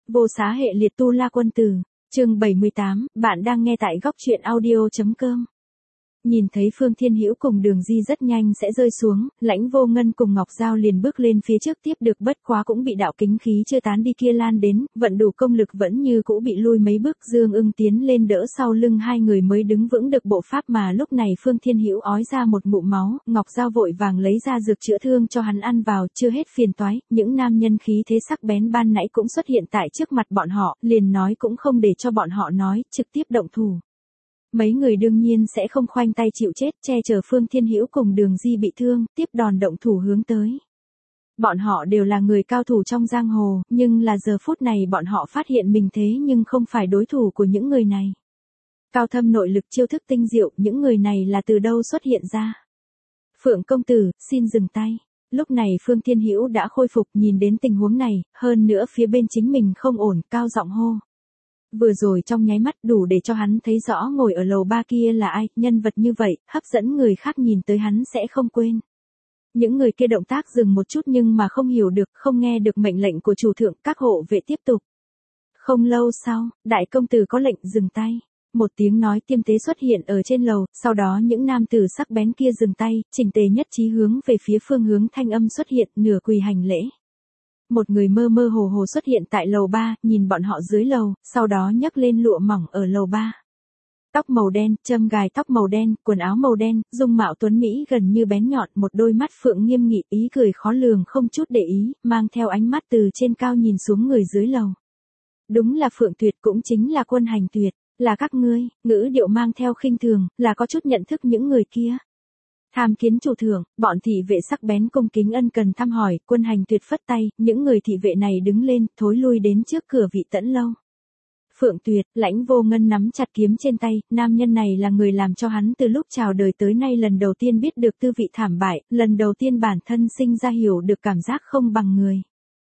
Vô xá hệ liệt tu la quân tử, chương 78, bạn đang nghe tại góc truyện audio.com. Nhìn thấy Phương Thiên Hữu cùng Đường Di rất nhanh sẽ rơi xuống, Lãnh Vô Ngân cùng Ngọc Giao liền bước lên phía trước tiếp được, bất quá cũng bị đạo kính khí chưa tán đi kia lan đến, vận đủ công lực vẫn như cũ bị lui mấy bước. Dương Ưng tiến lên đỡ sau lưng hai người mới đứng vững được bộ pháp, mà lúc này Phương Thiên Hữu ói ra một ngụm máu, Ngọc Giao vội vàng lấy ra dược chữa thương cho hắn ăn vào. Chưa hết phiền toái, những nam nhân khí thế sắc bén ban nãy cũng xuất hiện tại trước mặt bọn họ, liền nói cũng không để cho bọn họ nói, trực tiếp động thủ. Mấy người đương nhiên sẽ không khoanh tay chịu chết, che chở Phương Thiên Hữu cùng Đường Di bị thương, tiếp đòn động thủ hướng tới. Bọn họ đều là người cao thủ trong giang hồ, nhưng là giờ phút này bọn họ phát hiện mình thế nhưng không phải đối thủ của những người này. Cao thâm nội lực, chiêu thức tinh diệu, những người này là từ đâu xuất hiện ra? Phượng công tử, xin dừng tay. Lúc này Phương Thiên Hữu đã khôi phục, nhìn đến tình huống này, hơn nữa phía bên chính mình không ổn, cao giọng hô. Vừa rồi trong nháy mắt đủ để cho hắn thấy rõ ngồi ở lầu ba kia là ai, nhân vật như vậy, hấp dẫn người khác nhìn tới hắn sẽ không quên. Những người kia động tác dừng một chút nhưng mà không hiểu được, không nghe được mệnh lệnh của chủ thượng, các hộ vệ tiếp tục. Không lâu sau, đại công tử có lệnh dừng tay. Một tiếng nói tiêm tế xuất hiện ở trên lầu, sau đó những nam tử sắc bén kia dừng tay, chỉnh tề nhất trí hướng về phía phương hướng thanh âm xuất hiện, nửa quỳ hành lễ. Một người mơ mơ hồ hồ xuất hiện tại lầu 3, nhìn bọn họ dưới lầu, sau đó nhấc lên lụa mỏng ở lầu 3. Tóc màu đen, châm gài tóc màu đen, quần áo màu đen, dung mạo tuấn mỹ gần như bén nhọn, một đôi mắt phượng nghiêm nghị, ý cười khó lường không chút để ý, mang theo ánh mắt từ trên cao nhìn xuống người dưới lầu. Đúng là Phượng Tuyệt, cũng chính là Quân Hành Tuyệt, là các ngươi. Ngữ điệu mang theo khinh thường, là có chút nhận thức những người kia. Tham kiến chủ thượng, bọn thị vệ sắc bén cung kính ân cần thăm hỏi. Quân Hành Tuyệt phất tay, những người thị vệ này đứng lên, thối lui đến trước cửa Vị Tẫn lâu. Phượng Tuyệt, Lãnh Vô Ngân nắm chặt kiếm trên tay, nam nhân này là người làm cho hắn từ lúc chào đời tới nay lần đầu tiên biết được tư vị thảm bại, lần đầu tiên bản thân sinh ra hiểu được cảm giác không bằng người.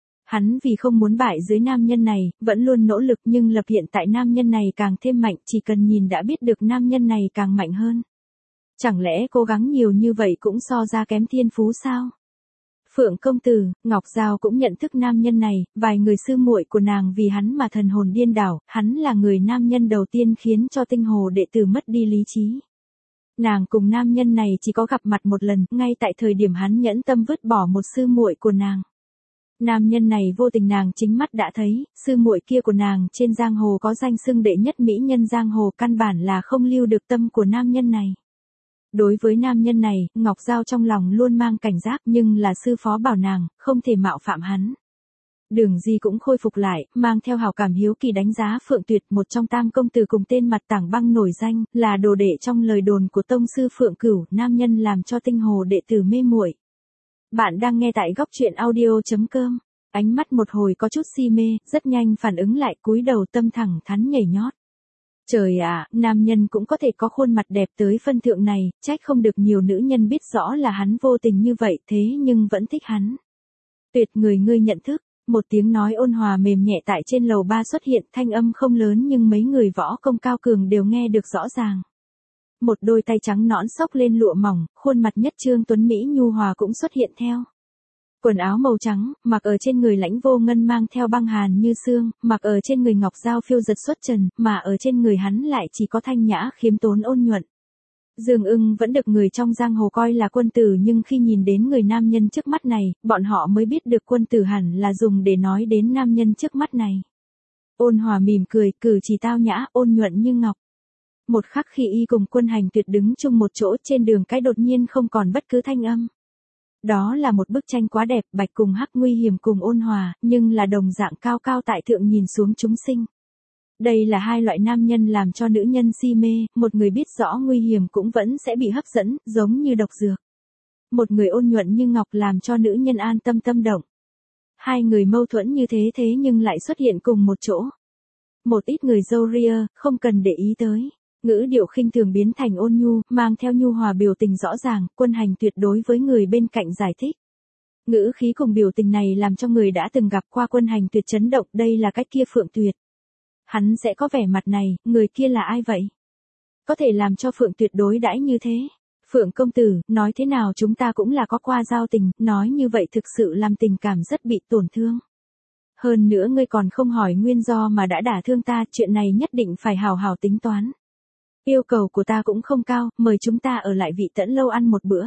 Hắn vì không muốn bại dưới nam nhân này, vẫn luôn nỗ lực, nhưng lập hiện tại nam nhân này càng thêm mạnh, chỉ cần nhìn đã biết được nam nhân này càng mạnh hơn. Chẳng lẽ cố gắng nhiều như vậy cũng so ra kém thiên phú sao? Phượng công tử, Ngọc Giao cũng nhận thức nam nhân này, vài người sư muội của nàng vì hắn mà thần hồn điên đảo, hắn là người nam nhân đầu tiên khiến cho tinh hồ đệ tử mất đi lý trí. Nàng cùng nam nhân này chỉ có gặp mặt một lần, ngay tại thời điểm hắn nhẫn tâm vứt bỏ một sư muội của nàng. Nam nhân này vô tình nàng chính mắt đã thấy, sư muội kia của nàng trên giang hồ có danh xưng đệ nhất mỹ nhân giang hồ, căn bản là không lưu được tâm của nam nhân này. Đối với nam nhân này, Ngọc Giao trong lòng luôn mang cảnh giác, nhưng là sư phó bảo nàng, không thể mạo phạm hắn. Đường Di cũng khôi phục lại, mang theo hảo cảm hiếu kỳ đánh giá Phượng Tuyệt, một trong tam công tử cùng tên mặt tảng băng nổi danh, là đồ đệ trong lời đồn của tông sư Phượng Cửu, nam nhân làm cho tinh hồ đệ tử mê muội. Bạn đang nghe tại góc truyện audio.com. Ánh mắt một hồi có chút si mê, rất nhanh phản ứng lại, cúi đầu tâm thẳng thắn nhảy nhót. Trời ạ, nam nhân cũng có thể có khuôn mặt đẹp tới phân thượng này, trách không được nhiều nữ nhân biết rõ là hắn vô tình như vậy, thế nhưng vẫn thích hắn. Tuyệt, người ngươi nhận thức. Một tiếng nói ôn hòa mềm nhẹ tại trên lầu 3 xuất hiện, thanh âm không lớn nhưng mấy người võ công cao cường đều nghe được rõ ràng. Một đôi tay trắng nõn xốc lên lụa mỏng, khuôn mặt nhất trương tuấn mỹ nhu hòa cũng xuất hiện theo. Quần áo màu trắng, mặc ở trên người Lãnh Vô Ngân mang theo băng hàn như xương, mặc ở trên người Ngọc Giao phiêu giật xuất trần, mà ở trên người hắn lại chỉ có thanh nhã khiêm tốn ôn nhuận. Dương Ưng vẫn được người trong giang hồ coi là quân tử, nhưng khi nhìn đến người nam nhân trước mắt này, bọn họ mới biết được quân tử hẳn là dùng để nói đến nam nhân trước mắt này. Ôn hòa mỉm cười, cử chỉ tao nhã, ôn nhuận như ngọc. Một khắc khi y cùng Quân Hành Tuyệt đứng chung một chỗ trên đường cái đột nhiên không còn bất cứ thanh âm. Đó là một bức tranh quá đẹp, bạch cùng hắc, nguy hiểm cùng ôn hòa, nhưng là đồng dạng cao cao tại thượng nhìn xuống chúng sinh. Đây là hai loại nam nhân làm cho nữ nhân si mê, một người biết rõ nguy hiểm cũng vẫn sẽ bị hấp dẫn, giống như độc dược. Một người ôn nhuận như ngọc làm cho nữ nhân an tâm tâm động. Hai người mâu thuẫn như thế nhưng lại xuất hiện cùng một chỗ. Một ít người râu ria, không cần để ý tới. Ngữ điệu khinh thường biến thành ôn nhu, mang theo nhu hòa biểu tình rõ ràng, Quân Hành Tuyệt đối với người bên cạnh giải thích. Ngữ khí cùng biểu tình này làm cho người đã từng gặp qua Quân Hành Tuyệt chấn động, đây là cách kia Phượng Tuyệt. Hắn sẽ có vẻ mặt này, người kia là ai vậy? Có thể làm cho Phượng Tuyệt đối đãi như thế. Phượng công tử, nói thế nào chúng ta cũng là có qua giao tình, nói như vậy thực sự làm tình cảm rất bị tổn thương. hơn nữa ngươi còn không hỏi nguyên do mà đã đả thương ta, chuyện này nhất định phải hào hào tính toán. Yêu cầu của ta cũng không cao, mời chúng ta ở lại Vị Tẫn Lâu ăn một bữa.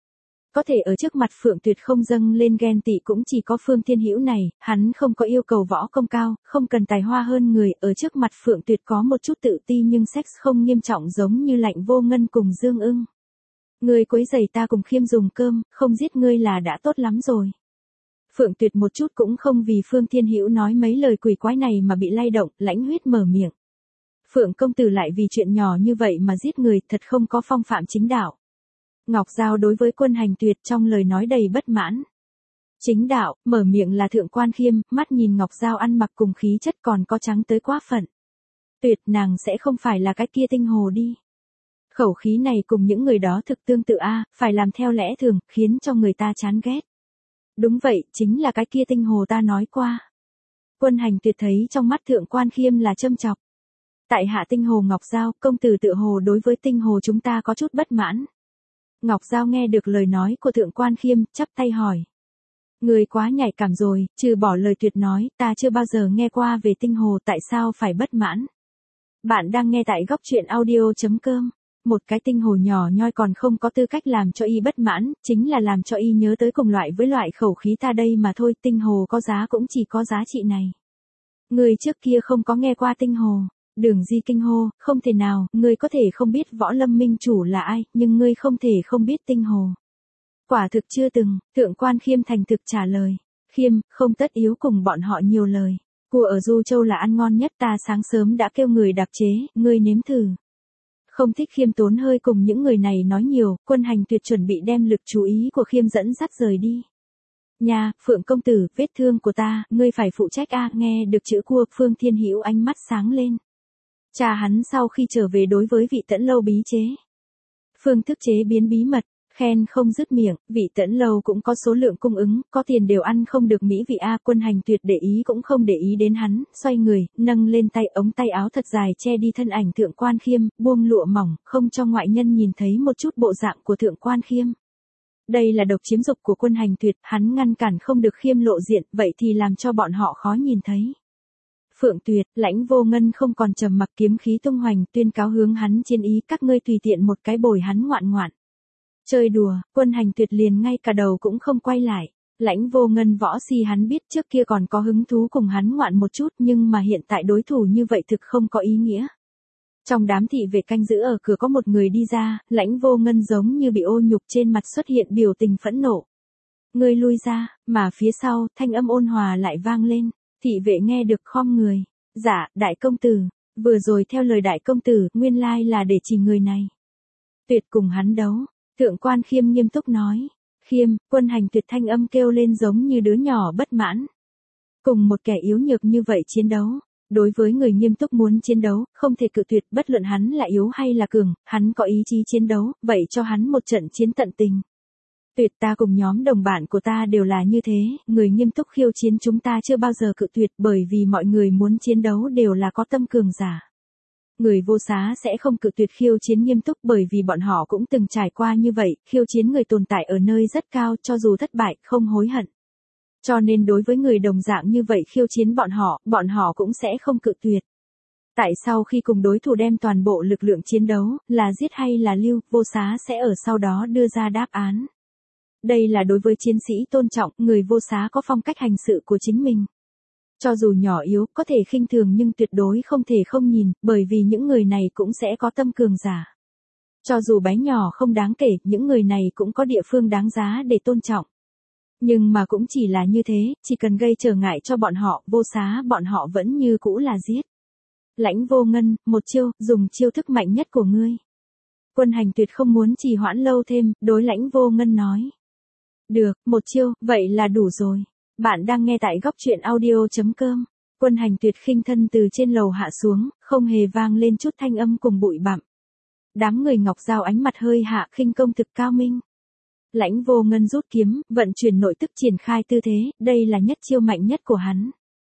Có thể ở trước mặt Phượng Tuyệt không dâng lên ghen tị cũng chỉ có Phương Thiên Hữu này, hắn không có yêu cầu võ công cao, không cần tài hoa hơn người, ở trước mặt Phượng Tuyệt có một chút tự ti nhưng sex không nghiêm trọng giống như Lạnh Vô Ngân cùng Dương Ưng. Ngươi quấy rầy ta cùng Khiêm dùng cơm, không giết ngươi là đã tốt lắm rồi. Phượng Tuyệt một chút cũng không vì Phương Thiên Hữu nói mấy lời quỷ quái này mà bị lay động, lãnh huyết mở miệng. Phượng công tử lại vì chuyện nhỏ như vậy mà giết người, thật không có phong phạm chính đạo. Ngọc Giao đối với Quân Hành Tuyệt trong lời nói đầy bất mãn. Chính đạo, mở miệng là Thượng Quan Khiêm, mắt nhìn Ngọc Giao ăn mặc cùng khí chất còn có trắng tới quá phận. Tuyệt, nàng sẽ không phải là cái kia Tinh Hồ đi. Khẩu khí này cùng những người đó thực tương tự phải làm theo lẽ thường, khiến cho người ta chán ghét. Đúng vậy, chính là cái kia Tinh Hồ ta nói qua. Quân Hành Tuyệt thấy trong mắt Thượng Quan Khiêm là châm chọc. Tại hạ Tinh Hồ Ngọc Giao, công tử tự hồ đối với Tinh Hồ chúng ta có chút bất mãn. Ngọc Giao nghe được lời nói của Thượng Quan Khiêm, chắp tay hỏi. Người quá nhạy cảm rồi, trừ bỏ lời tuyệt nói, ta chưa bao giờ nghe qua về Tinh Hồ, tại sao phải bất mãn. Bạn đang nghe tại góc truyện audio.com. Một cái Tinh Hồ nhỏ nhoi còn không có tư cách làm cho y bất mãn, chính là làm cho y nhớ tới cùng loại với loại khẩu khí ta đây mà thôi, Tinh Hồ có giá cũng chỉ có giá trị này. Người trước kia không có nghe qua Tinh Hồ. Đường Di kinh hô, không thể nào, ngươi có thể không biết Võ Lâm minh chủ là ai, nhưng ngươi không thể không biết Tinh Hồ. Quả thực chưa từng, Thượng Quan Khiêm thành thực trả lời. Khiêm, không tất yếu cùng bọn họ nhiều lời. Cua ở Du Châu là ăn ngon nhất, ta sáng sớm đã kêu người đạp chế, ngươi nếm thử. Không thích Khiêm tốn hơi cùng những người này nói nhiều, Quân Hành Tuyệt chuẩn bị đem lực chú ý của Khiêm dẫn dắt rời đi. Nha, Phượng công tử, vết thương của ta, ngươi phải phụ trách nghe được chữ cua, Phương Thiên Hữu ánh mắt sáng lên. Cha hắn sau khi trở về đối với Vị Tẫn Lâu bí chế. Phương thức chế biến bí mật, khen không dứt miệng, Vị Tẫn Lâu cũng có số lượng cung ứng, có tiền đều ăn không được mỹ vị Quân Hành Tuyệt để ý cũng không để ý đến hắn, xoay người, nâng lên tay ống tay áo thật dài che đi thân ảnh Thượng Quan Khiêm, buông lụa mỏng, không cho ngoại nhân nhìn thấy một chút bộ dạng của Thượng Quan Khiêm. Đây là độc chiếm dục của Quân Hành Tuyệt, hắn ngăn cản không được Khiêm lộ diện, vậy thì làm cho bọn họ khó nhìn thấy. Phượng Tuyệt, Lãnh Vô Ngân không còn trầm mặc, kiếm khí tung hoành, tuyên cáo hướng hắn chiến ý, các ngươi tùy tiện một cái bồi hắn ngoạn ngoạn. Chơi đùa, Quân Hành Tuyệt liền ngay cả đầu cũng không quay lại. Lãnh Vô Ngân võ si hắn biết, trước kia còn có hứng thú cùng hắn ngoạn một chút, nhưng mà hiện tại đối thủ như vậy thực không có ý nghĩa. Trong đám thị vệ canh giữ ở cửa có một người đi ra, Lãnh Vô Ngân giống như bị ô nhục, trên mặt xuất hiện biểu tình phẫn nộ. Ngươi lui ra, mà phía sau, thanh âm ôn hòa lại vang lên. Thị vệ nghe được khom người. Dạ, đại công tử. Vừa rồi theo lời đại công tử, nguyên lai là để chỉ người này. Tuyệt cùng hắn đấu. Thượng Quan Khiêm nghiêm túc nói. Khiêm, Quân Hành Tuyệt thanh âm kêu lên giống như đứa nhỏ bất mãn. Cùng một kẻ yếu nhược như vậy chiến đấu. Đối với người nghiêm túc muốn chiến đấu, không thể cự tuyệt, bất luận hắn là yếu hay là cường, hắn có ý chí chiến đấu, vậy cho hắn một trận chiến tận tình. Tuyệt, ta cùng nhóm đồng bạn của ta đều là như thế, người nghiêm túc khiêu chiến chúng ta chưa bao giờ cự tuyệt, bởi vì mọi người muốn chiến đấu đều là có tâm cường giả. Người vô giá sẽ không cự tuyệt khiêu chiến nghiêm túc, bởi vì bọn họ cũng từng trải qua như vậy, khiêu chiến người tồn tại ở nơi rất cao, cho dù thất bại, không hối hận. Cho nên đối với người đồng dạng như vậy khiêu chiến bọn họ cũng sẽ không cự tuyệt. Tại sau khi cùng đối thủ đem toàn bộ lực lượng chiến đấu, là giết hay là lưu, vô giá sẽ ở sau đó đưa ra đáp án. Đây là đối với chiến sĩ tôn trọng, người vô giá có phong cách hành sự của chính mình. Cho dù nhỏ yếu, có thể khinh thường nhưng tuyệt đối không thể không nhìn, bởi vì những người này cũng sẽ có tâm cường giả. Cho dù bé nhỏ không đáng kể, những người này cũng có địa phương đáng giá để tôn trọng. Nhưng mà cũng chỉ là như thế, chỉ cần gây trở ngại cho bọn họ, vô giá bọn họ vẫn như cũ là giết. Lãnh Vô Ngân, một chiêu, dùng chiêu thức mạnh nhất của ngươi. Quân Hành Tuyệt không muốn trì hoãn lâu thêm, đối Lãnh Vô Ngân nói. Được, một chiêu, vậy là đủ rồi. Bạn đang nghe tại góc truyện audio.com. Quân Hành Tuyệt khinh thân từ trên lầu hạ xuống, không hề vang lên chút thanh âm cùng bụi bặm. Đám người Ngọc Giao ánh mặt hơi hạ, khinh công thực cao minh. Lãnh Vô Ngân rút kiếm, vận chuyển nội tức, triển khai tư thế, đây là nhất chiêu mạnh nhất của hắn.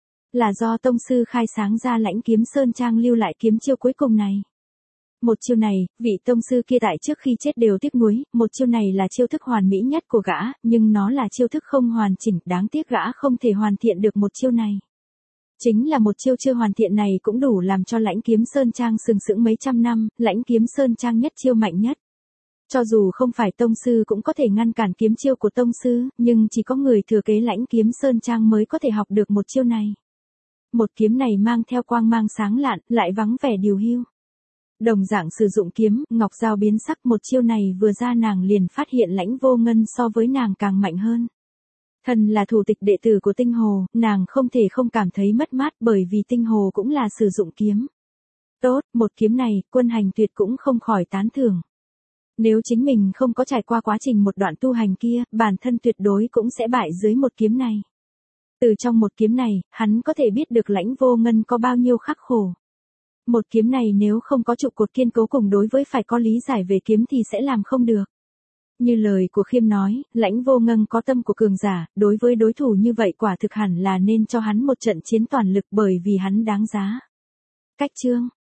Là do tông sư khai sáng ra Lãnh Kiếm Sơn Trang lưu lại kiếm chiêu cuối cùng này. Một chiêu này, vị tông sư kia tại trước khi chết đều tiếc nuối, một chiêu này là chiêu thức hoàn mỹ nhất của gã, nhưng nó là chiêu thức không hoàn chỉnh, đáng tiếc gã không thể hoàn thiện được một chiêu này. Chính là một chiêu chưa hoàn thiện này cũng đủ làm cho Lãnh Kiếm Sơn Trang sừng sững mấy trăm năm, Lãnh Kiếm Sơn Trang nhất chiêu mạnh nhất. Cho dù không phải tông sư cũng có thể ngăn cản kiếm chiêu của tông sư, nhưng chỉ có người thừa kế Lãnh Kiếm Sơn Trang mới có thể học được một chiêu này. Một kiếm này mang theo quang mang sáng lạn, lại vắng vẻ điều hưu. Đồng dạng sử dụng kiếm, ngọc dao biến sắc, một chiêu này vừa ra nàng liền phát hiện Lãnh Vô Ngân so với nàng càng mạnh hơn. Thân là thủ tịch đệ tử của Tinh Hồ, nàng không thể không cảm thấy mất mát bởi vì Tinh Hồ cũng là sử dụng kiếm. Tốt, một kiếm này, Quân Hành Tuyệt cũng không khỏi tán thưởng. Nếu chính mình không có trải qua quá trình một đoạn tu hành kia, bản thân tuyệt đối cũng sẽ bại dưới một kiếm này. Từ trong một kiếm này, hắn có thể biết được Lãnh Vô Ngân có bao nhiêu khắc khổ. Một kiếm này nếu không có trụ cột kiên cố cùng đối với phải có lý giải về kiếm thì sẽ làm không được. Như lời của Khiêm nói, Lãnh Vô Ngân có tâm của cường giả, đối với đối thủ như vậy quả thực hẳn là nên cho hắn một trận chiến toàn lực bởi vì hắn đáng giá. Cách chương